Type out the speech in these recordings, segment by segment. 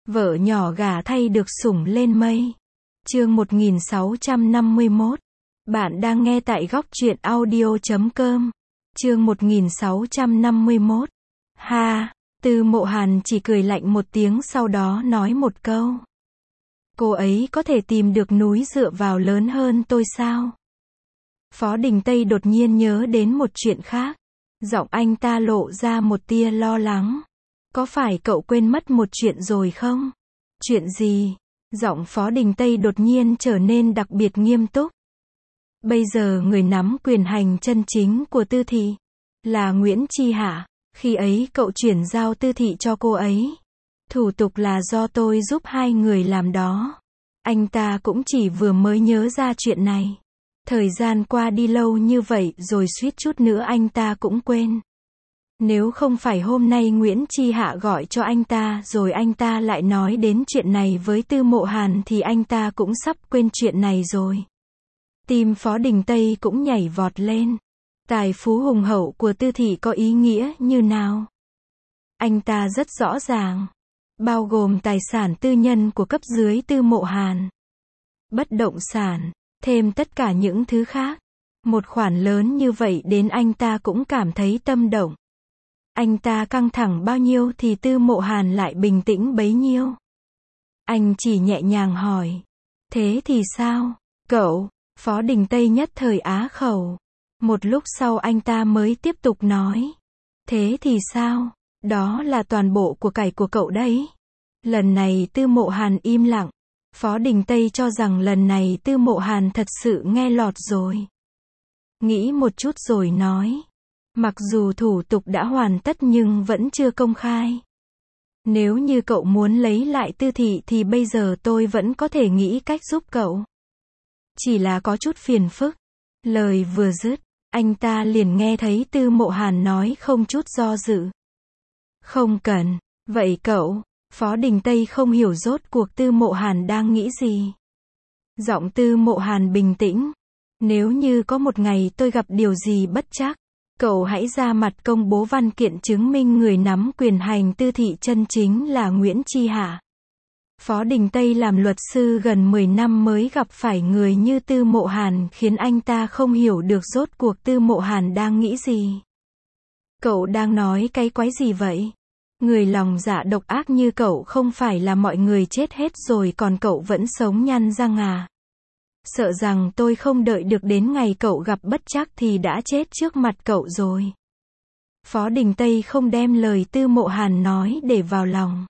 Vợ nhỏ gả thay được sủng lên mây. Chương 1651. Bạn đang nghe tại góc truyện audio.com. Chương 1651. Ha, Tư Mộ Hàn chỉ cười lạnh một tiếng sau đó nói một câu. Cô ấy có thể tìm được núi dựa vào lớn hơn tôi sao? Phó Đình Tây đột nhiên nhớ đến một chuyện khác. Giọng anh ta lộ ra một tia lo lắng. Có phải cậu quên mất một chuyện rồi không? Chuyện gì? Giọng Phó Đình Tây đột nhiên trở nên đặc biệt nghiêm túc. Bây giờ người nắm quyền hành chân chính của Tư Thị là Nguyễn Chi Hạ. Khi ấy cậu chuyển giao Tư Thị cho cô ấy. Thủ tục là do tôi giúp hai người làm đó. Anh ta cũng chỉ vừa mới nhớ ra chuyện này. Thời gian qua đi lâu như vậy rồi suýt chút nữa anh ta cũng quên. Nếu không phải hôm nay Nguyễn Chi Hạ gọi cho anh ta rồi anh ta lại nói đến chuyện này với Tư Mộ Hàn thì anh ta cũng sắp quên chuyện này rồi. Tim Phó Đình Tây cũng nhảy vọt lên. Tài phú hùng hậu của Tư Thị có ý nghĩa như nào? Anh ta rất rõ ràng. Bao gồm tài sản tư nhân của cấp dưới Tư Mộ Hàn. Bất động sản, thêm tất cả những thứ khác. Một khoản lớn như vậy đến anh ta cũng cảm thấy tâm động. Anh ta căng thẳng bao nhiêu thì Tư Mộ Hàn lại bình tĩnh bấy nhiêu. Anh chỉ nhẹ nhàng hỏi. Thế thì sao, cậu? Phó Đình Tây nhất thời á khẩu. Một lúc sau anh ta mới tiếp tục nói. Thế thì sao? Đó là toàn bộ của cải của cậu đấy. Lần này Tư Mộ Hàn im lặng. Phó Đình Tây cho rằng lần này Tư Mộ Hàn thật sự nghe lọt rồi. Nghĩ một chút rồi nói. Mặc dù thủ tục đã hoàn tất nhưng vẫn chưa công khai. Nếu như cậu muốn lấy lại Tư Thị thì bây giờ tôi vẫn có thể nghĩ cách giúp cậu. Chỉ là có chút phiền phức. Lời vừa dứt, anh ta liền nghe thấy Tư Mộ Hàn nói không chút do dự. Không cần, vậy cậu? Phó Đình Tây không hiểu rốt cuộc Tư Mộ Hàn đang nghĩ gì. Giọng Tư Mộ Hàn bình tĩnh. Nếu như có một ngày tôi gặp điều gì bất trắc, cậu hãy ra mặt công bố văn kiện chứng minh người nắm quyền hành Tư Thị chân chính là Nguyễn Chi Hạ. Phó Đình Tây làm luật sư gần 10 năm mới gặp phải người như Tư Mộ Hàn khiến anh ta không hiểu được rốt cuộc Tư Mộ Hàn đang nghĩ gì. Cậu đang nói cái quái gì vậy? Người lòng dạ độc ác như cậu không phải là mọi người chết hết rồi còn cậu vẫn sống nhăn răng à? Sợ rằng tôi không đợi được đến ngày cậu gặp bất trắc thì đã chết trước mặt cậu rồi. Phó Đình Tây không đem lời Tư Mộ Hàn nói để vào lòng.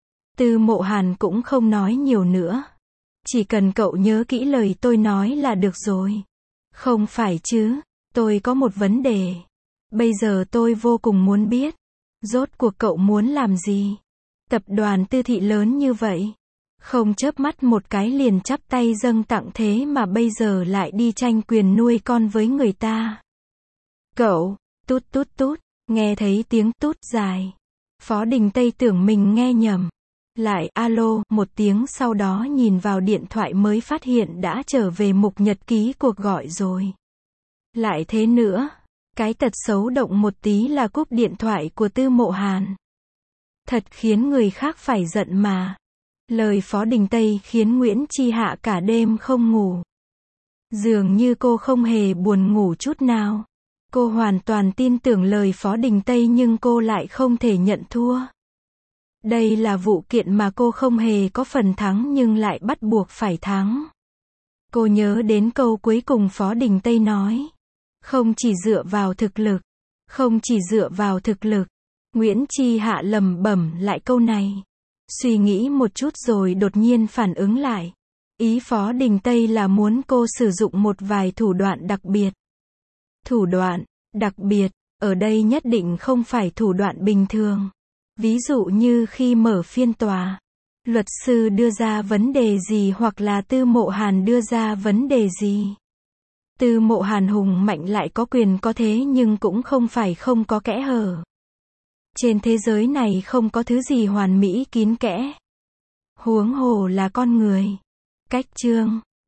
Tư Mộ Hàn cũng không nói nhiều nữa. Chỉ cần cậu nhớ kỹ lời tôi nói là được rồi. Không phải chứ, tôi có một vấn đề. Bây giờ tôi vô cùng muốn biết. Rốt cuộc cậu muốn làm gì? Tập đoàn Tư Thị lớn như vậy. Không chớp mắt một cái liền chắp tay dâng tặng thế mà bây giờ lại đi tranh quyền nuôi con với người ta. Cậu, tút tút tút, nghe thấy tiếng tút dài. Phó Đình Tây tưởng mình nghe nhầm. Lại alo, một tiếng sau đó nhìn vào điện thoại mới phát hiện đã trở về mục nhật ký cuộc gọi rồi. Lại thế nữa, cái tật xấu động một tí là cúp điện thoại của Tư Mộ Hàn. Thật khiến người khác phải giận mà. Lời Phó Đình Tây khiến Nguyễn Chi Hạ cả đêm không ngủ. Dường như cô không hề buồn ngủ chút nào. Cô hoàn toàn tin tưởng lời Phó Đình Tây nhưng cô lại không thể nhận thua. Đây là vụ kiện mà cô không hề có phần thắng nhưng lại bắt buộc phải thắng. Cô nhớ đến câu cuối cùng Phó Đình Tây nói. Không chỉ dựa vào thực lực. Không chỉ dựa vào thực lực. Nguyễn Chi Hạ lẩm bẩm lại câu này. Suy nghĩ một chút rồi đột nhiên phản ứng lại. Ý Phó Đình Tây là muốn cô sử dụng một vài thủ đoạn đặc biệt. Thủ đoạn đặc biệt, ở đây nhất định không phải thủ đoạn bình thường. Ví dụ như khi mở phiên tòa, luật sư đưa ra vấn đề gì hoặc là Tư Mộ Hàn đưa ra vấn đề gì. Tư Mộ Hàn hùng mạnh lại có quyền có thế nhưng cũng không phải không có kẽ hở. Trên thế giới này không có thứ gì hoàn mỹ kín kẽ. Huống hồ là con người. Cách chương